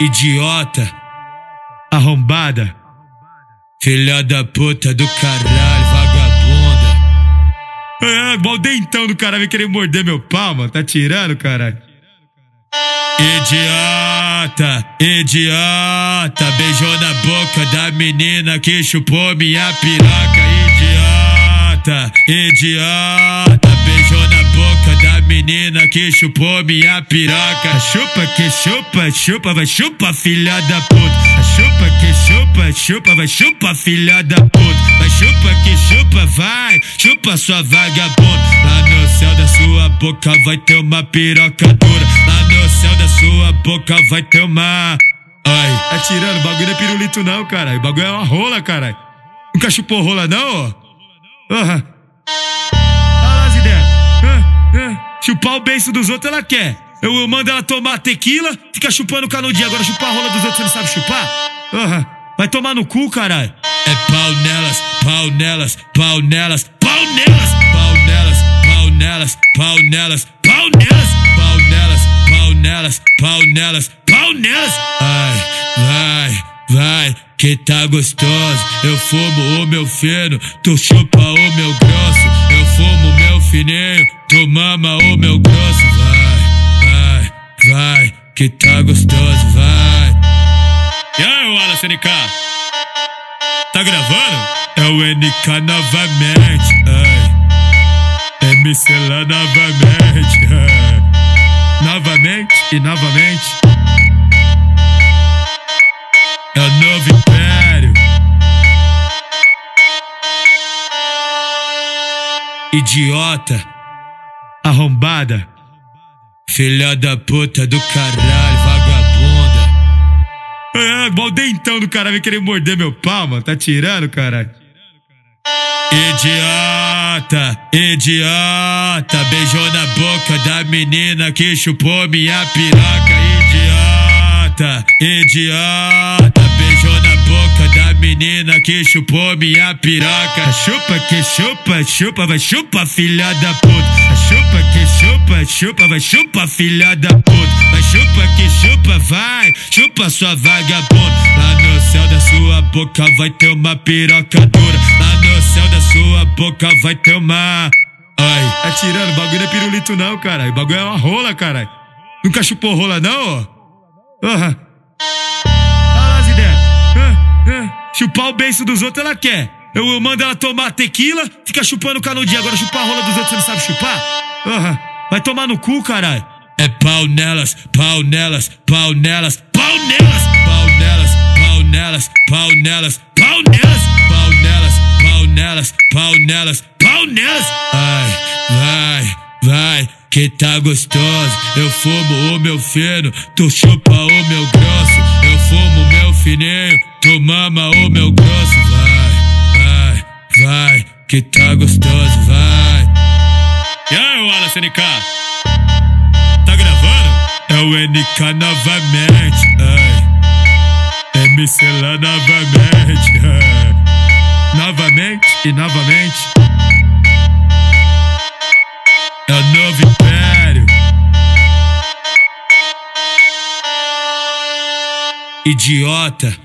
idiota, arrombada, filha da puta do caralho, vagabunda. Igual dentão do cara, vem querer morder meu pau, mano. Tá tirando, caralho. Idiota, idiota, beijou na boca da menina que chupou minha piroca. Idiota, idiota, beijou na boca da menina que chupou minha piroca. Chupa que chupa, chupa, vai chupa, filha da puta. Chupa que chupa, chupa, vai chupa, filha da puta. Vai chupa que chupa, vai, chupa sua vagabunda. Lá no céu da sua boca vai ter uma piroca dura. Lá no céu da sua boca vai ter uma... Ai, tá tirando, bagulho não é pirulito não, caralho. Bagulho é uma rola, caralho. Nunca chupou rola não, ó? Olha lá as ideias. Chupar o beiço dos outros ela quer. Eu mando ela tomar tequila, fica chupando canudinho. Agora chupar a rola dos outros você não sabe chupar? Vai tomar no cu, caralho. É pau nelas, pau nelas, pau nelas, pau nelas, pau nelas, pau nelas, pau nelas, pau nelas, pau nelas, pau nelas, pau nelas, pau nelas. Ai, vai, vai, que tá gostoso. Eu fumo o meu feno, tu chupa o meu grosso. Eu fumo o meu fininho, tu mama o meu grosso. Vai, vai, vai, que tá gostoso, vai. E aí, Wallace NK? Tá gravando? É o NK novamente, ai. MC lá novamente, ai. Novamente e novamente. É o novo império. Idiota, arrombada, filha da puta do caralho, vagabunda. Igual dentão do cara, vem querer morder meu pau, mano. Tá tirando, caralho. Idiota, idiota, beijou na boca da menina que chupou minha piroca. Idiota, idiota, beijou na boca da menina que chupou minha piroca. Chupa que chupa, chupa, vai chupa, filha da puta. Chupa que chupa, chupa, vai chupa, filha da puta. Vai chupa que chupa, vai, chupa sua vagabunda. Lá no céu da sua boca vai ter uma piroca dura. Lá no céu da sua boca vai ter uma... Ai, tá tirando, bagulho não é pirulito não, caralho. Bagulho é uma rola, caralho. Nunca chupou rola não, ó? Olha lá as ideias. Chupar o beiço dos outros ela quer. Eu mando ela tomar tequila, fica chupando canudinho. Agora chupar a rola dos outros você não sabe chupar? Vai tomar no cu, caralho. É pau nelas, pau nelas, pau nelas, pau nelas, pau nelas, pau nelas, pau nelas, pau nelas, pau nelas, pau nelas, pau nelas, pau nelas. Ai, vai, vai, que tá gostoso. Eu fumo o meu feno, tu chupa o meu grosso. Eu fumo o meu fininho, tu mama o meu grosso. Vai, vai, vai, que tá gostoso, vai. E aí, Wallace NK? Tá gravando? É o NK novamente, ai. MC lá novamente, ai. Novamente e novamente. É o novo império. Idiota,